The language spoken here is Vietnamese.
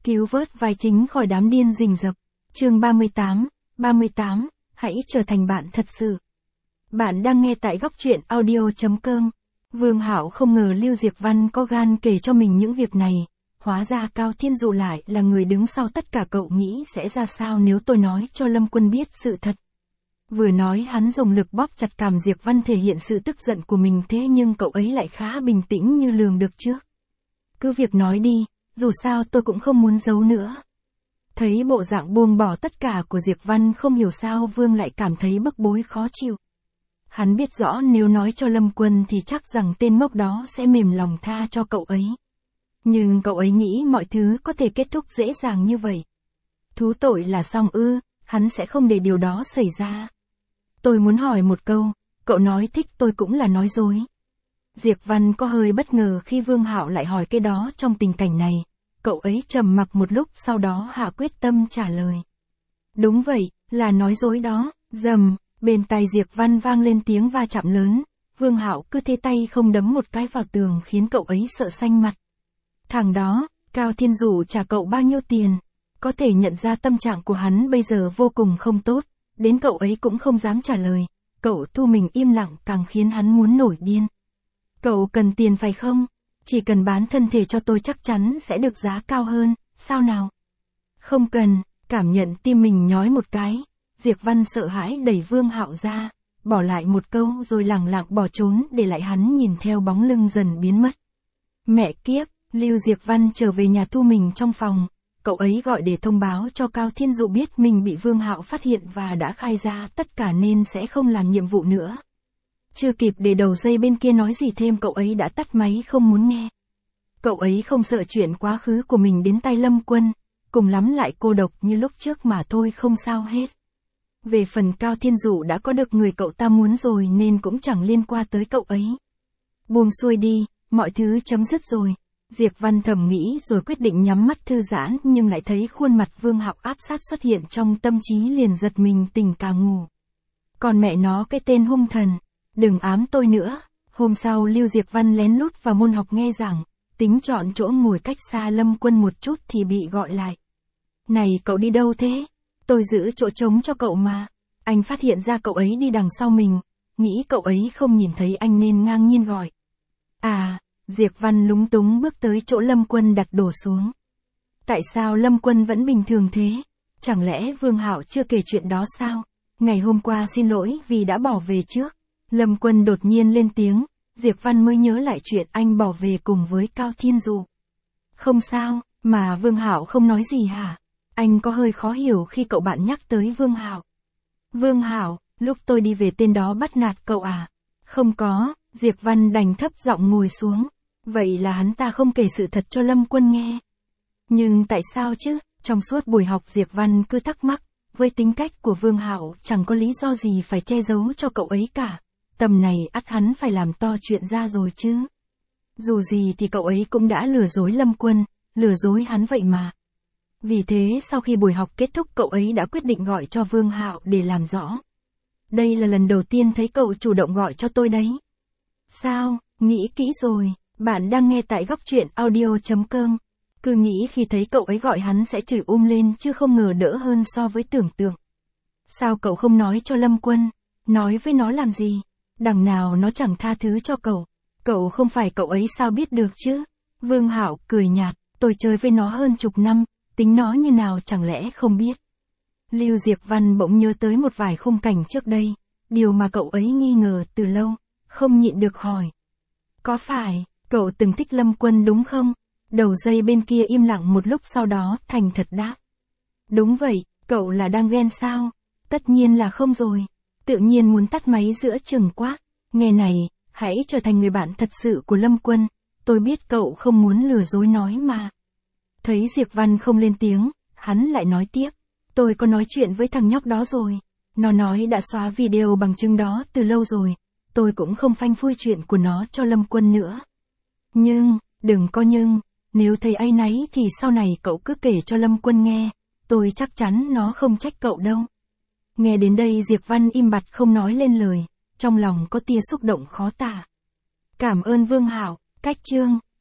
Cứu vớt vai chính khỏi đám điên rình rập. Chương 38, hãy trở thành bạn thật sự. Bạn đang nghe tại góc truyện audio.com. Vương Hạo không ngờ Lưu Diệc Văn có gan kể cho mình những việc này. Hóa ra Cao Thiên Dụ lại là người đứng sau tất cả. Cậu nghĩ sẽ ra sao nếu tôi nói cho Lâm Quân biết sự thật? Vừa nói hắn dùng lực bóp chặt cằm Diệc Văn thể hiện sự tức giận của mình, thế nhưng cậu ấy lại khá bình tĩnh như lường được trước. Cứ việc nói đi, dù sao tôi cũng không muốn giấu nữa. Thấy bộ dạng buông bỏ tất cả của Diệc Văn, không hiểu sao Vương lại cảm thấy bức bối khó chịu. Hắn biết rõ nếu nói cho Lâm Quân thì chắc rằng tên ngốc đó sẽ mềm lòng tha cho cậu ấy. Nhưng cậu ấy nghĩ mọi thứ có thể kết thúc dễ dàng như vậy. Thú tội là xong ư? Hắn sẽ không để điều đó xảy ra. Tôi muốn hỏi một câu, cậu nói thích tôi cũng là nói dối. Diệc Văn có hơi bất ngờ khi Vương Hạo lại hỏi cái đó trong tình cảnh này. Cậu ấy trầm mặc một lúc, sau đó hạ quyết tâm trả lời. Đúng vậy, là nói dối đó. Rầm, bên tai Diệc Văn vang lên tiếng va chạm lớn. Vương Hạo cứ thế tay không đấm một cái vào tường khiến cậu ấy sợ xanh mặt. Thằng đó, Cao Thiên Dụ trả cậu bao nhiêu tiền? Có thể nhận ra tâm trạng của hắn bây giờ vô cùng không tốt, đến cậu ấy cũng không dám trả lời. Cậu thu mình im lặng càng khiến hắn muốn nổi điên. Cậu cần tiền phải không? Chỉ cần bán thân thể cho tôi chắc chắn sẽ được giá cao hơn, sao nào? Không cần. Cảm nhận tim mình nhói một cái, Diệc Văn sợ hãi đẩy Vương Hạo ra, bỏ lại một câu rồi lẳng lặng bỏ trốn, để lại hắn nhìn theo bóng lưng dần biến mất. Mẹ kiếp, Lưu Diệc Văn trở về nhà thu mình trong phòng. Cậu ấy gọi để thông báo cho Cao Thiên Dụ biết mình bị Vương Hạo phát hiện và đã khai ra tất cả nên sẽ không làm nhiệm vụ nữa. Chưa kịp để đầu dây bên kia nói gì thêm, cậu ấy đã tắt máy không muốn nghe. Cậu ấy không sợ chuyện quá khứ của mình đến tay Lâm Quân, cùng lắm lại cô độc như lúc trước mà thôi, không sao hết. Về phần Cao Thiên Dụ đã có được người cậu ta muốn rồi nên cũng chẳng liên quan tới cậu ấy. Buông xuôi đi, mọi thứ chấm dứt rồi. Diệc Văn thầm nghĩ rồi quyết định nhắm mắt thư giãn, nhưng lại thấy khuôn mặt Vương Hạo áp sát xuất hiện trong tâm trí, liền giật mình tỉnh cả ngủ. Còn mẹ nó cái tên hung thần, đừng ám tôi nữa. Hôm sau Lưu Diệc Văn lén lút vào môn học nghe giảng, tính chọn chỗ ngồi cách xa Lâm Quân một chút thì bị gọi lại. Này cậu đi đâu thế? Tôi giữ chỗ trống cho cậu mà. Anh phát hiện ra cậu ấy đi đằng sau mình, nghĩ cậu ấy không nhìn thấy anh nên ngang nhiên gọi. À, Diệc Văn lúng túng bước tới chỗ Lâm Quân đặt đồ xuống. Tại sao Lâm Quân vẫn bình thường thế? Chẳng lẽ Vương Hạo chưa kể chuyện đó sao? Ngày hôm qua xin lỗi vì đã bỏ về trước. Lâm Quân đột nhiên lên tiếng, Diệc Văn mới nhớ lại chuyện anh bỏ về cùng với Cao Thiên Dụ. Không sao, mà Vương Hạo không nói gì hả? Anh có hơi khó hiểu khi cậu bạn nhắc tới Vương Hạo. Vương Hạo, lúc tôi đi về tên đó bắt nạt cậu à? Không có. Diệc Văn đành thấp giọng ngồi xuống. Vậy là hắn ta không kể sự thật cho Lâm Quân nghe. Nhưng tại sao chứ? Trong suốt buổi học Diệc Văn cứ thắc mắc, với tính cách của Vương Hạo chẳng có lý do gì phải che giấu cho cậu ấy cả. Tầm này ắt hắn phải làm to chuyện ra rồi chứ. Dù gì thì cậu ấy cũng đã lừa dối Lâm Quân, lừa dối hắn vậy mà. Vì thế sau khi buổi học kết thúc, cậu ấy đã quyết định gọi cho Vương Hạo để làm rõ. Đây là lần đầu tiên thấy cậu chủ động gọi cho tôi đấy. Sao, nghĩ kỹ rồi? Bạn đang nghe tại góc truyện audio.com. Cứ nghĩ khi thấy cậu ấy gọi hắn sẽ chửi lên chứ không ngờ đỡ hơn so với tưởng tượng. Sao cậu không nói cho Lâm Quân? Nói với nó làm gì? Đằng nào nó chẳng tha thứ cho cậu. Cậu không phải cậu ấy sao biết được chứ? Vương Hạo cười nhạt, tôi chơi với nó hơn chục năm, tính nó như nào chẳng lẽ không biết. Lưu Diệc Văn bỗng nhớ tới một vài khung cảnh trước đây, điều mà cậu ấy nghi ngờ từ lâu, không nhịn được hỏi. Có phải, cậu từng thích Lâm Quân đúng không? Đầu dây bên kia im lặng một lúc, sau đó thành thật đáp. Đúng vậy, cậu là đang ghen sao? Tất nhiên là không rồi. Tự nhiên muốn tắt máy giữa chừng quá. Nghe này, hãy trở thành người bạn thật sự của Lâm Quân. Tôi biết cậu không muốn lừa dối nói mà. Thấy Diệc Văn không lên tiếng, hắn lại nói tiếp. Tôi có nói chuyện với thằng nhóc đó rồi. Nó nói đã xóa video bằng chứng đó từ lâu rồi. Tôi cũng không phanh phui chuyện của nó cho Lâm Quân nữa. Nhưng, đừng có nhưng, nếu thấy áy náy thì sau này cậu cứ kể cho Lâm Quân nghe. Tôi chắc chắn nó không trách cậu đâu. Nghe đến đây Diệc Văn im bặt không nói lên lời, trong lòng có tia xúc động khó tả. Cảm ơn Vương Hạo. Cách chương